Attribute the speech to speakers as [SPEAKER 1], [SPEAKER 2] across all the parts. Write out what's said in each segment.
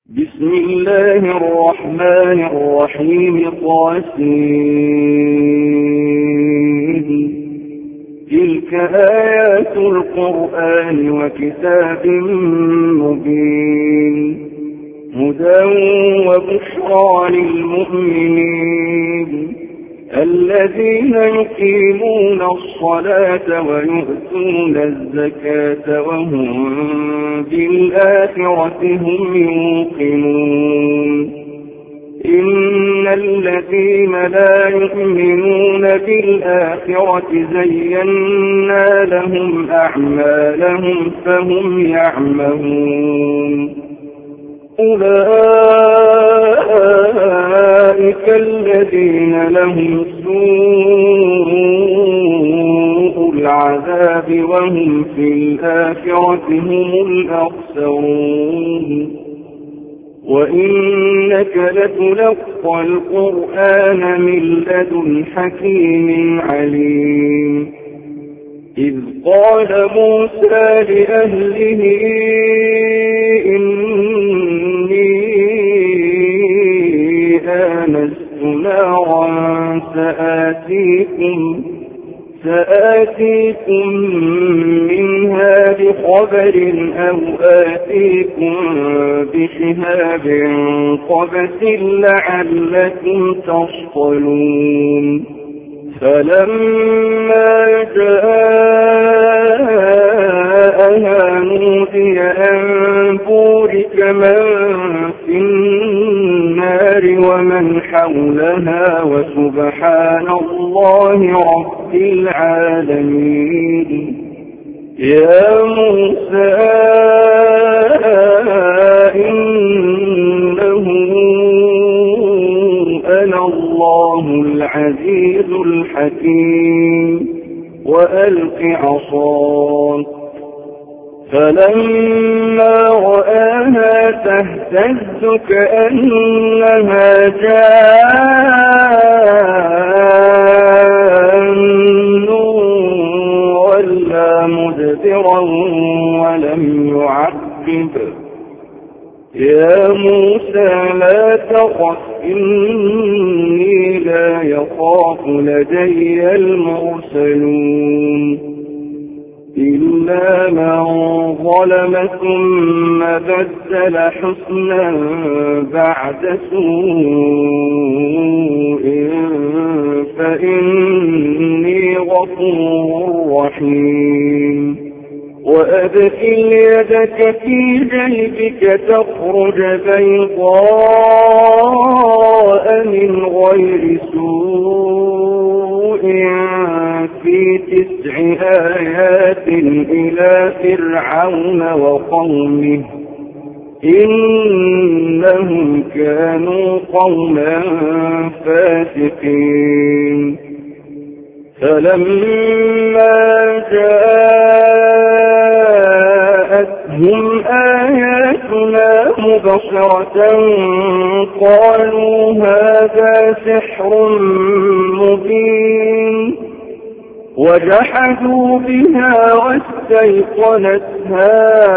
[SPEAKER 1] بسم الله الرحمن الرحيم. طاسين. تلك آيات القرآن وكتاب مبين هدى وبشرى للمؤمنين الذين يقيمون الصلاة ويؤتون الزكاة وهم بالآخرة هم يوقنون. إن الذين لا يؤمنون بالآخرة زينا لهم أعمالهم فهم يعمهون. أولئك الذين لهم سوء العذاب وهم في الآخرة هم الأخسرون. وإنك لتلقى القرآن من لدن حكيم عليم. إذ قال موسى لأهله إني آنست نارا سآتيكم منها بخبر أو آتيكم بشهاب قبس لعلكم تصطلون. فلما جاءها نودي أن بورك من في النار ومن حولها وسبحان الله رب العالمين. يا موسى إنه أنا الله العزيز الحكيم وألق عصاك. فلما رآها تهتز كأنها جان ولا مدبرا ولم يعقب. يا موسى لا تخف إني لا يخاف لدي المرسلون إلا من ظلم ثم بدل حسنا بعد سوء فإني غفور رحيم. وأدخل يدك في جيبك تخرج بيضاء من غير سوء في 9 آيات إلى فرعون وقومه إنهم كانوا قوما فاسقين. فلما جاءتهم آياتنا مبصرة قالوا هذا سحر مبين وجحدوا بها واستيقنتها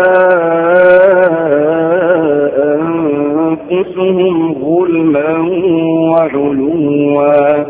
[SPEAKER 1] أنفسهم ظلما وعلوا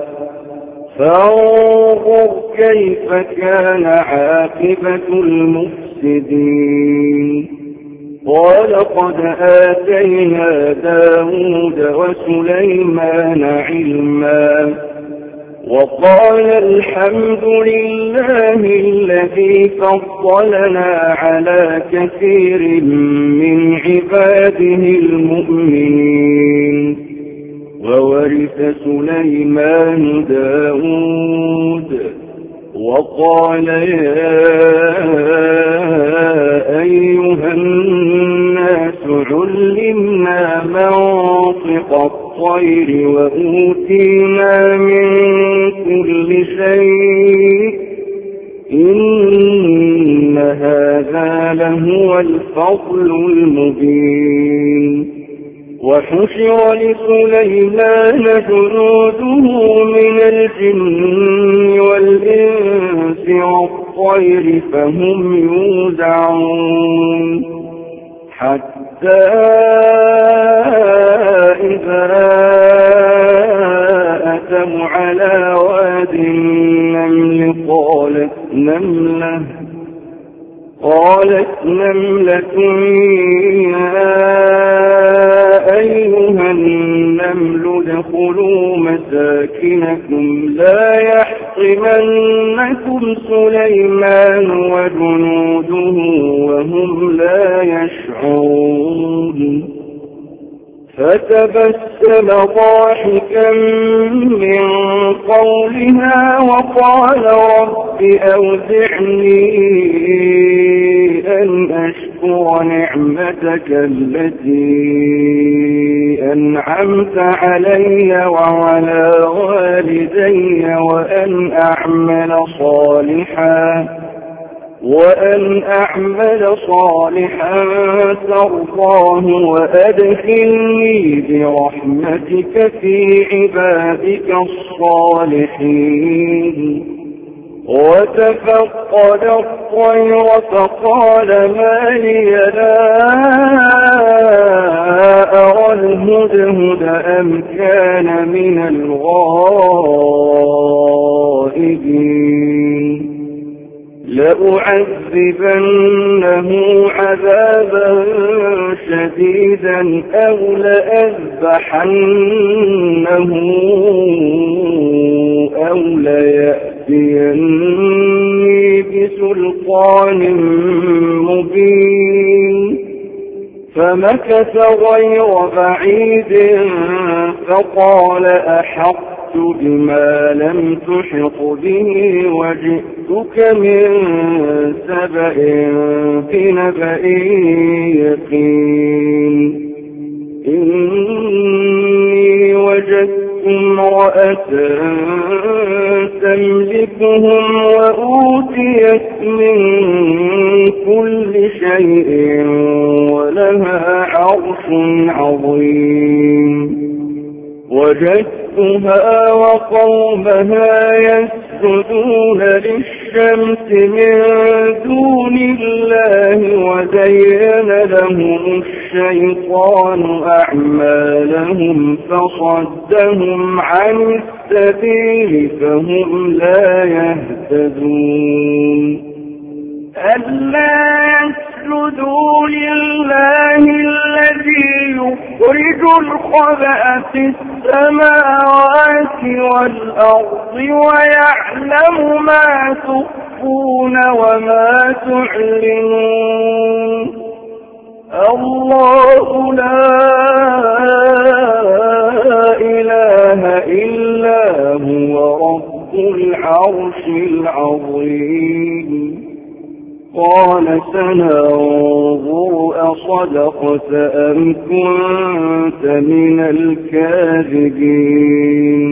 [SPEAKER 1] فانظر كيف كان عاقبة المفسدين. ولقد آتينا داود وسليمان علما وقال الحمد لله الذي فضلنا على كثير من عباده المؤمنين. وورث سليمان داود وقال يا أيها الناس علمنا منطق الطير وأوتينا من كل شيء إن هذا لهو الفضل المبين. وحشر لسليمان جنوده من الجن والإنس والطير فهم يوزعون حتى أتوا على واد النمل قالت نملة يا أيها النمل ادخلوا مساكنكم لا يحطمنكم سليمان وجنوده وهم لا يشعرون فتبسم ضاحكا من قولها وقال رب أوزعني أن أشكر نعمتك التي أنعمت علي وعلى والدي وأن أعمل صالحا ترضاه وأدخلني برحمتك في عبادك الصالحين وتفقد الطير فقال ما لي لا أرى الهدهد أم كان من الغائبين لأعذبنه عذابا شديدا أو لأذبحنه أو ليأتيني بسلطان مبين فمكث غير بعيد فقال أحطت بما لم تحط به وجئتك من سبأ بنبأ يقين إني وجدت امرأة تملكهم وأوتيت من كل شيء ولها عرش عظيم وجدتها وقومها يسجدون للشمس من دون الله وزين لهم الشيطان أعمالهم فصدهم عن السبيل فهم لا يهتدون ألا يسجدوا لله الذي يخرج الخبأ في السماوات والأرض ويعلم ما تخفون وما تعلنون الله لا إله إلا هو رب العرش العظيم قال سننظر أصدقت أم كنت من الكاذبين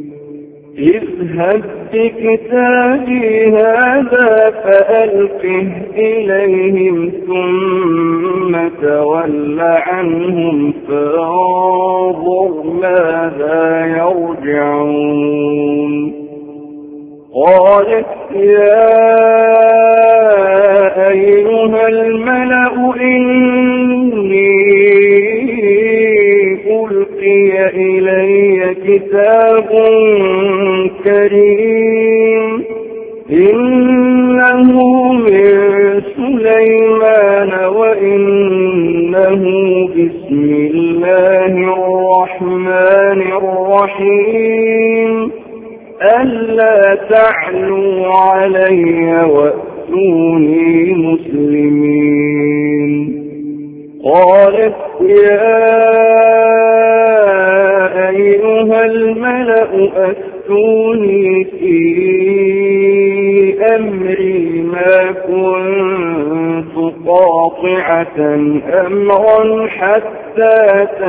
[SPEAKER 1] اذهب بكتابي هذا فألقه إليهم ثم تول عنهم فانظر ماذا يرجعون قالت يا أيها الملأ إني ألقي إلي كتاب كريم إنه من سليمان وإنه بسم الله الرحمن الرحيم ألا تعلوا علي وأتوني مسلمين قالت يا أيها الملأ أفتوني في أمري ما كنت قاطعة أمرا حتى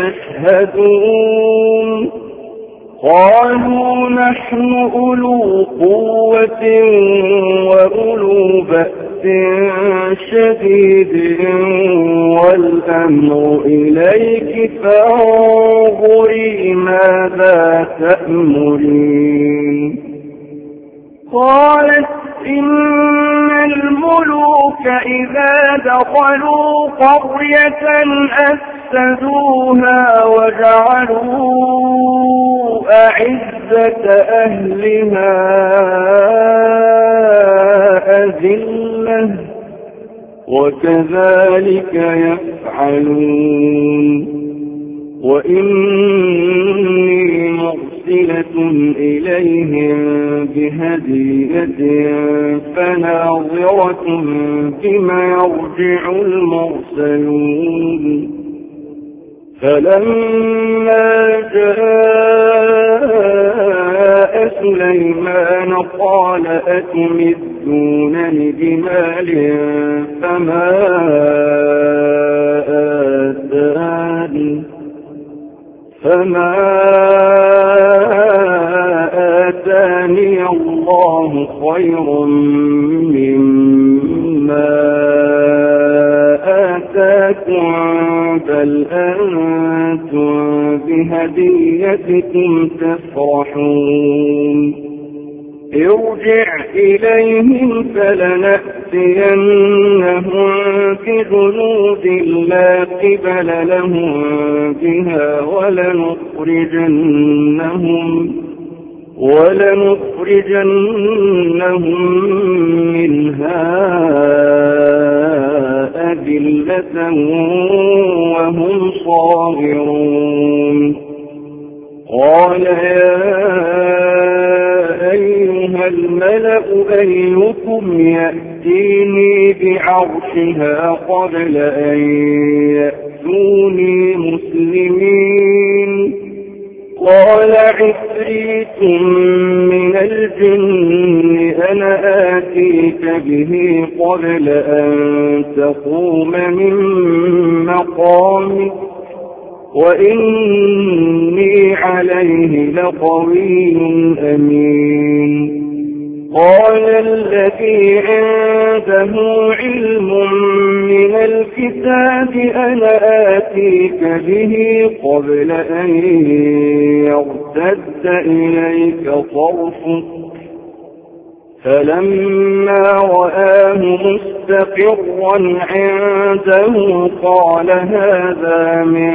[SPEAKER 1] تشهدون قالوا نحن أولو قوة وأولو بأس شديد والأمر إليك فانظري ماذا تأمرين قالت إن الملوك إذا دخلوا قرية فأفسدوها وجعلوا أعزة أهلها أذلة وكذلك يفعلون وإني مرسلة إليهم بهدية فناظرة بما يرجع المرسلون فلما جاء سليمان قال أتمدونني بمال فما آتاني الله خير مما آتاكم بل أنتم بهديتكم تفرحون ارجع إليهم فلنأتينهم بجنود لا قبل لهم بها ولنخرجنهم منها أذلة وهم صاغرون قال يا أيها الملأ أيكم يأتيني بعرشها قبل أن يأتوني مسلمين قال عفريت من الجن أنا آتيك به قبل أن تقوم من مقامك وإني عليه لقوي أمين قال الذي عنده علم من الكتاب أنا آتيك به قبل أن يرتد إليك طرفك فلما رآه مستقرا عنده قال هذا من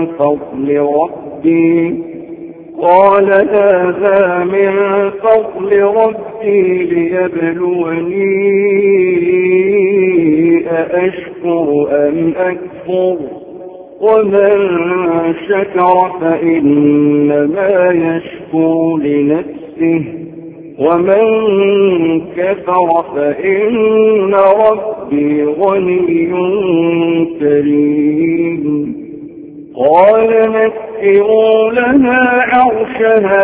[SPEAKER 1] فضل ربي ليبلوني أأشكر أم أكفر ومن شكر فإنما يشكر لنفسه ومن كفر فإن ربي غني كريم قال نكروا لها عرشها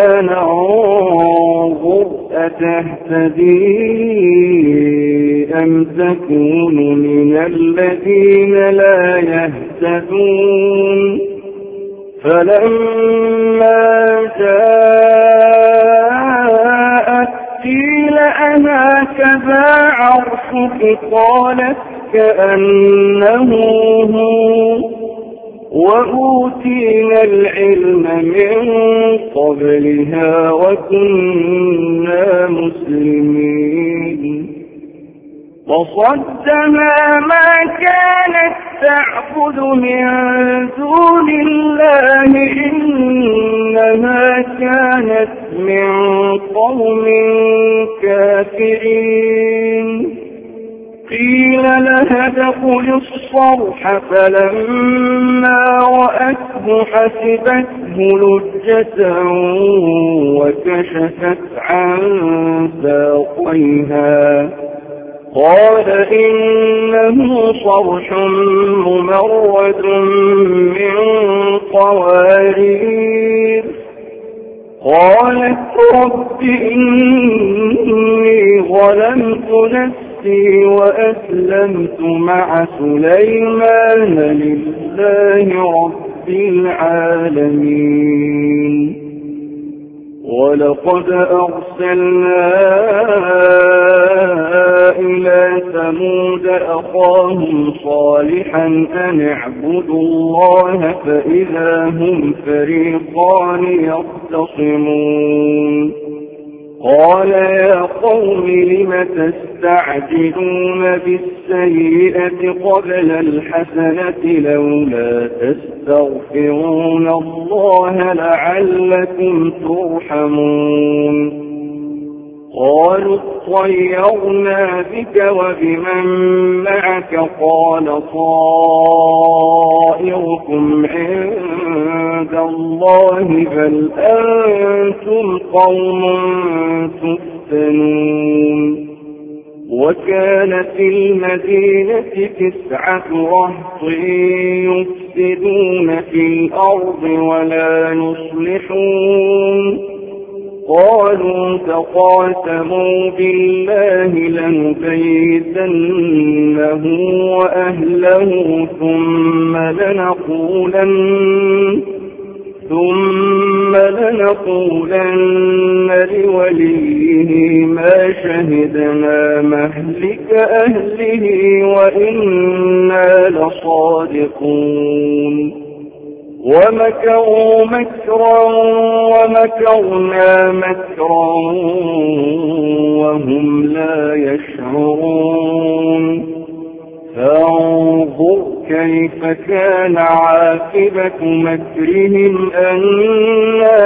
[SPEAKER 1] ننظر أتهتدي أم تكون من الذين لا يهتدون فلما جاءت قيل أهكذا عرشك قالت كأنه هو وأوتينا العلم من قبلها وكنا مسلمين وصدها ما كانت تعبد من دون الله إنها كانت من قوم كافرين قيل لها ادخل الصرح فلما رأته حسبته لجة وكشفت عن ساقيها قال إنه صرح ممرد من قوارير قالت رب إني ظلمت نفسي وأسلمت مع سليمان لله رب العالمين ولقد أرسلنا إلى ثمود أخاهم صالحا أن اعبدوا الله فإذا هم فريقان يختصمون قال يا قوم لم تستعجلون بالسيئة قبل الحسنة لولا تستغفرون الله لعلكم ترحمون قالوا اطيرنا بك وبمن معك قال طائركم عند الله بل أنتم قوم تفتنون وكان في المدينة 9 رهط يفسدون في الأرض ولا يصلحون قالوا تقاسموا بالله لنبيتنه وأهله ثم لنقولن لوليه ما شهدنا مهلك أهله وإنا لصادقون ومكروا مكرا ومكرنا مكرا وهم لا يشعرون فانظر كيف كان عاقبة مكرهم أنا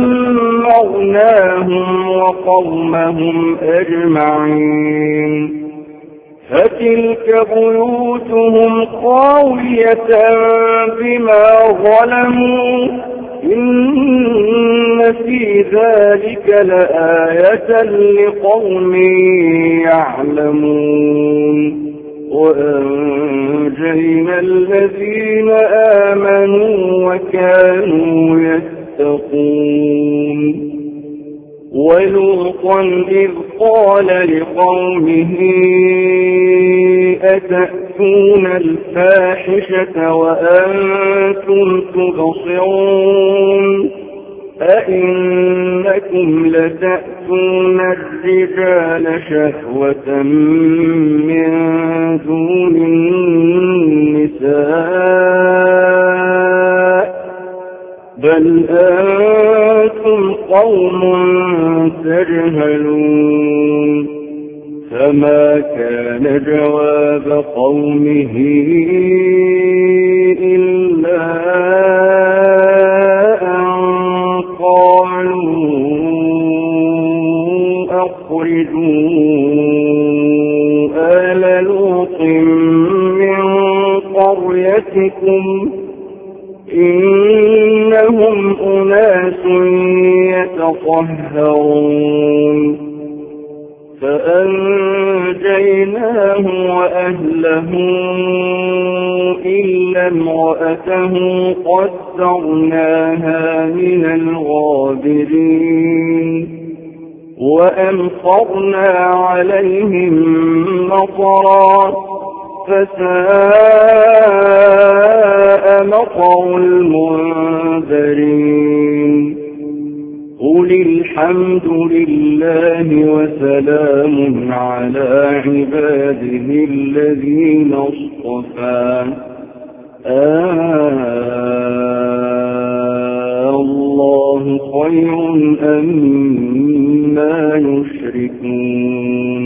[SPEAKER 1] دمرناهم وقومهم أجمعين فتلك بيوتهم خاوية بما ظلموا إن في ذلك لآية لقوم يعلمون وأنجينا الذين آمنوا وكانوا يتقون ولوطا إذ قال لقومه أتأتون الفاحشة وأنتم تبصرون أئنكم لتأتون الرجال شهوة من دون النساء بل أنتم قوم تجهلون فما كان جواب قومه إلا أن قالوا أخرجوا آل لوط من قريتكم إنهم أناس يتطهرون فأنجيناه وأهله إلا امرأته قدرناها من الغابرين وأمطرنا عليهم مطرا فساء مطر المنذرين قل الحمد لله وسلام على عباده الذين اصطفى الله خير أما يشركون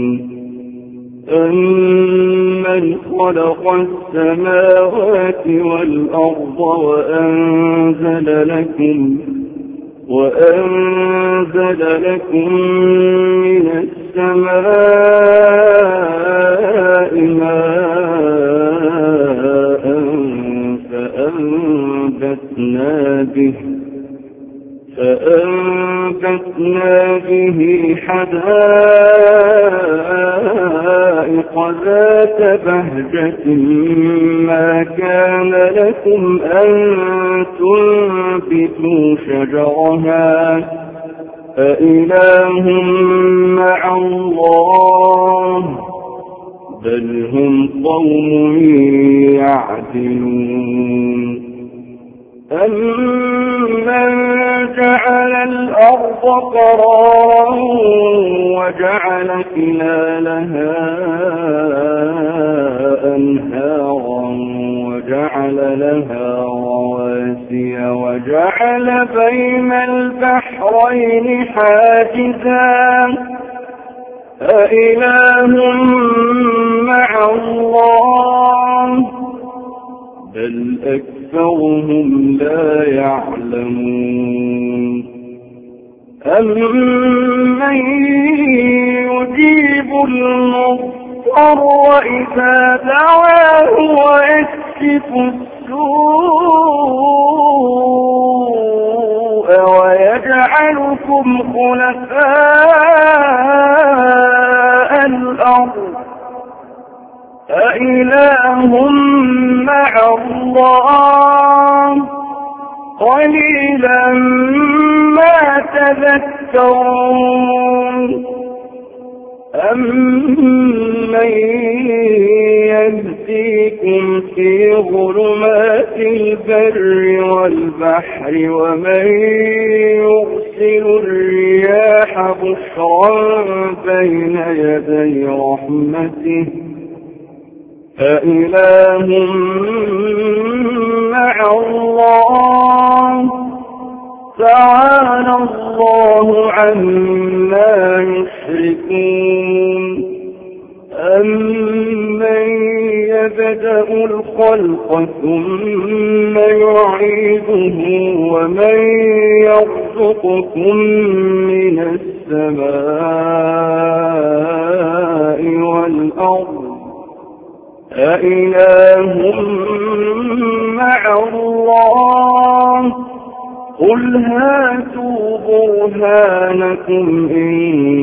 [SPEAKER 1] أمن خلق السماوات والأرض وأنزل لكم من السماء ماء فأنبتنا به حدائق ذات بهجة ما كان لكم أن تنبتوا شجرها أإله مع الله بل هم قوم يعدلون أمن جعل الأرض قرارا وجعل خلالها أنهارا وجعل لها رواسي وجعل بين البحرين حاجزا أإله مع الله بل أكثرهم لا يعلمون أمن يجيب المضطر إذا دعاه ويكشف السوء ويجعلكم خلفاء الأرض أإله مع الله قليلا ما تذكرون أمن يهديكم في ظلمات البر والبحر ومن يرسل الرياح بشرا بين يدي رحمته أإله مع الله تعالى الله عما يشركون أمن يبدأ الخلق ثم يعيده ومن يرزقكم من السماء والأرض أإله مع الله قل هاتوا برهانكم إن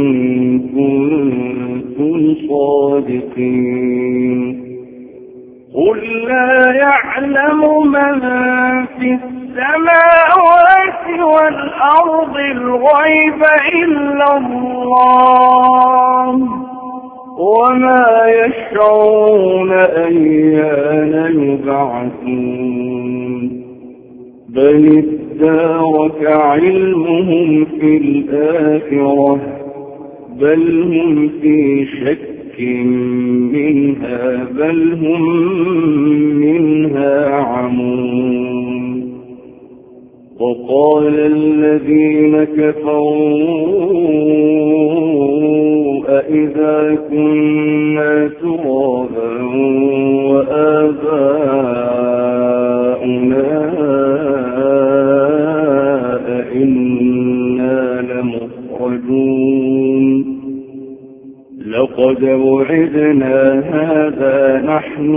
[SPEAKER 1] كنتم صادقين قل لا يعلم من في السماوات والأرض الغيب إلا الله وما يشعرون أيان يبعثون بل ادارك علمهم في الآخرة بل هم في شك منها بل هم منها عمون وقال الذين كفروا أإذا كنا ترابا وآباؤنا أئنا لمخرجون لقد وعدنا هذا نحن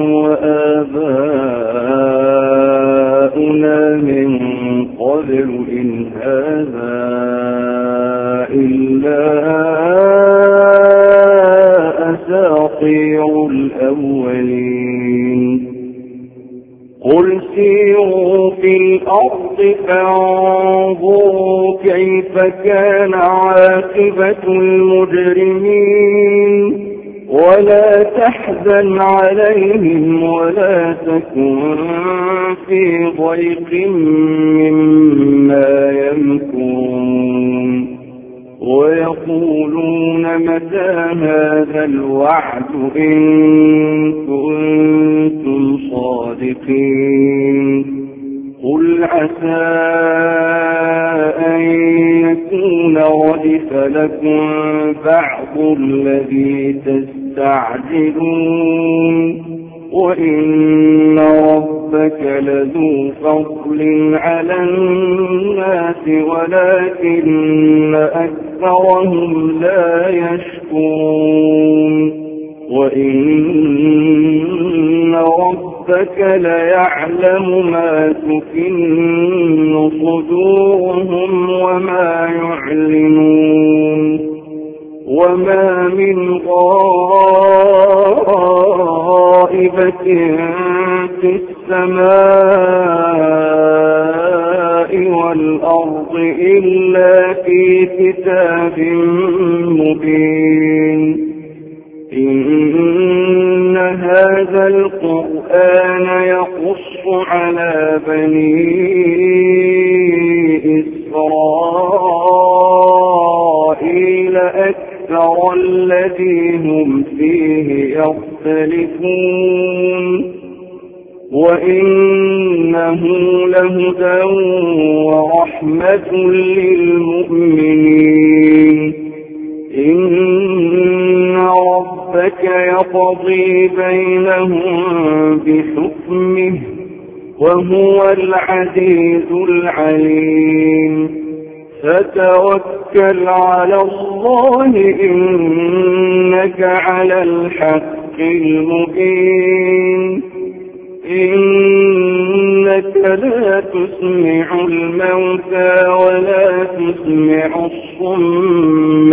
[SPEAKER 1] وآباؤنا من قبل إن هذا إلا أساطير الأولين قل سيروا في الأرض فانظروا كيف كان عاقبة المجرمين ولا تحزن عليهم ولا تكن في ضيق مما يمكرون ويقولون متى هذا الوعد إن كنتم صادقين قل عسى أن يكون ردف لكم بعض الذي تستعجلون وإن ربك لذو فضل على الناس ولكن أكثرهم لا يشكرون وإن ربك ليعلم ما تكن صدورهم وما يعلنون وما من غائبة في السماء والأرض إلا في كتاب مبين إن هذا القرآن يقص على بني إسرائيل أكثر الذي هم فيه يختلفون وإنه لهدى هدى ورحمة للمؤمنين إن ربك يقضي بينهم بحكمه وهو العزيز العليم فتوكل على الله إنك على الحق المبين إنك لا تسمع الموتى ولا تسمع الصم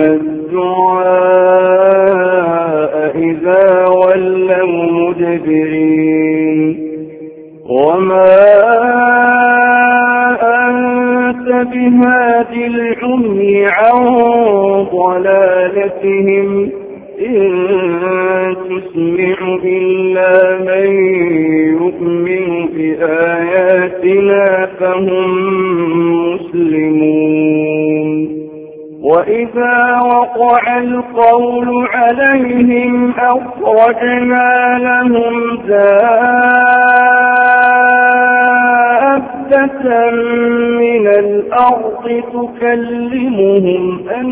[SPEAKER 1] الدعاء إذا ولوا مدبرين وما أنت بهاد العمي عن ضلالتهم إن تسمع إلا من يؤمن بآياتنا فهم مسلمون وإذا وقع القول عليهم أخرجنا لهم دابة من الأرض تكلمهم أن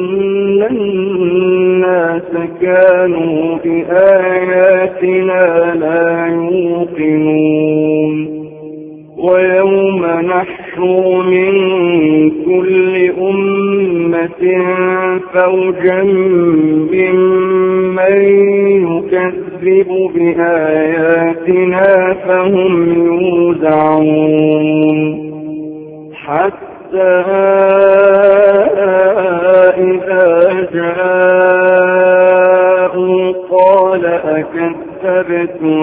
[SPEAKER 1] الناس كانوا بآياتنا لا يوقنون ويوم نحشر من كل أمة فوجا ممن يكذب بآياتنا فهم يوزعون حتى إذا جاءوا قال أكذبتم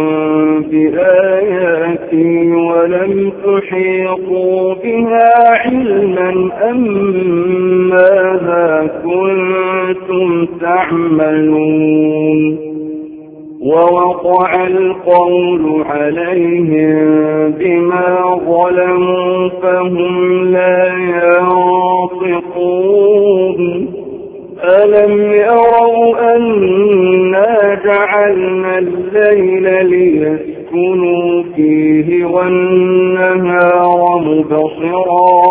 [SPEAKER 1] بآياتي ولم تحيطوا بها علما أم ماذا كنتم تعملون ووقع القول عليهم بما ظلموا فهم لا ينطقون ألم يروا أنا جعلنا الليل ليسكنوا فيه والنهار مبصرا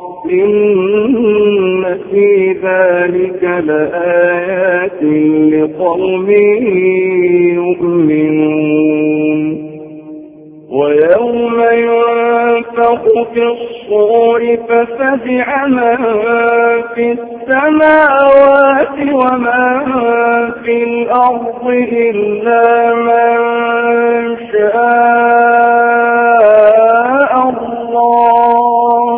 [SPEAKER 1] إن في ذلك لآيات لقوم يؤمنون ويوم ينفخ في الصور ففزع من في السماوات ومن في الأرض إلا من شاء الله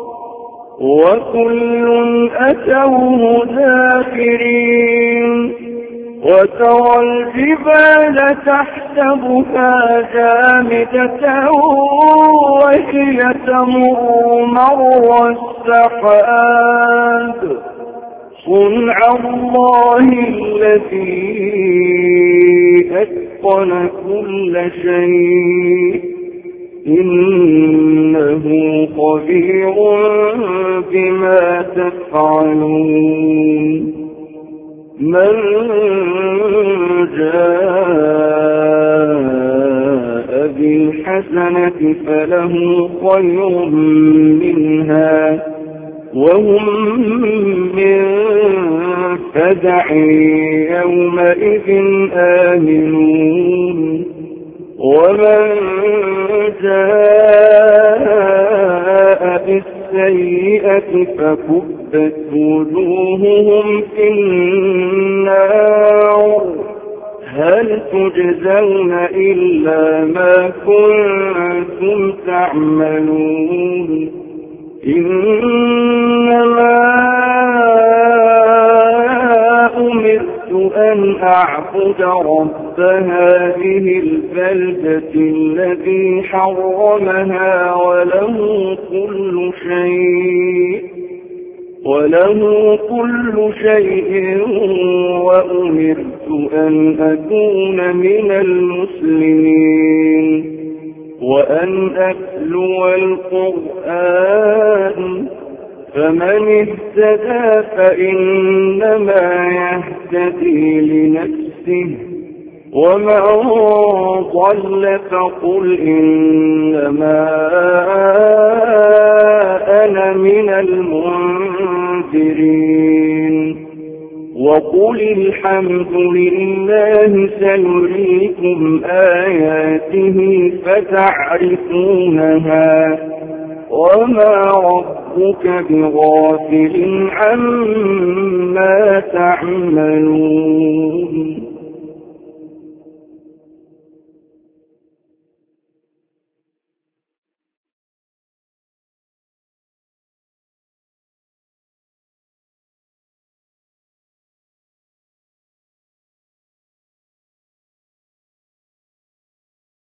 [SPEAKER 1] وكل أتوه داخرين وترى الجبال تحسبها جامدة وهي تمر مر السحاب صنع الله الذي أتقن كل شيء إنه خبير بما تفعلون من جاء بالحسنة فله خير منها وهم من فزع يومئذ آمنون ومن جاء بالسيئة فكبت وجوههم في النار هل تجزون إلا ما كنتم تعملون إنما أمرت أن أعبد رب هذه البلدة الذي حرمها وله كل شيء وأمرت أن أكون من المسلمين وأن أتلو القرآن فمن اهتدى فإنما يهتدي لنفسه ومن ضل فقل إنما أنا من المنذرين وقل الحمد لله سنريكم آياته فتعرفونها وما ربك بغافل عما تعملون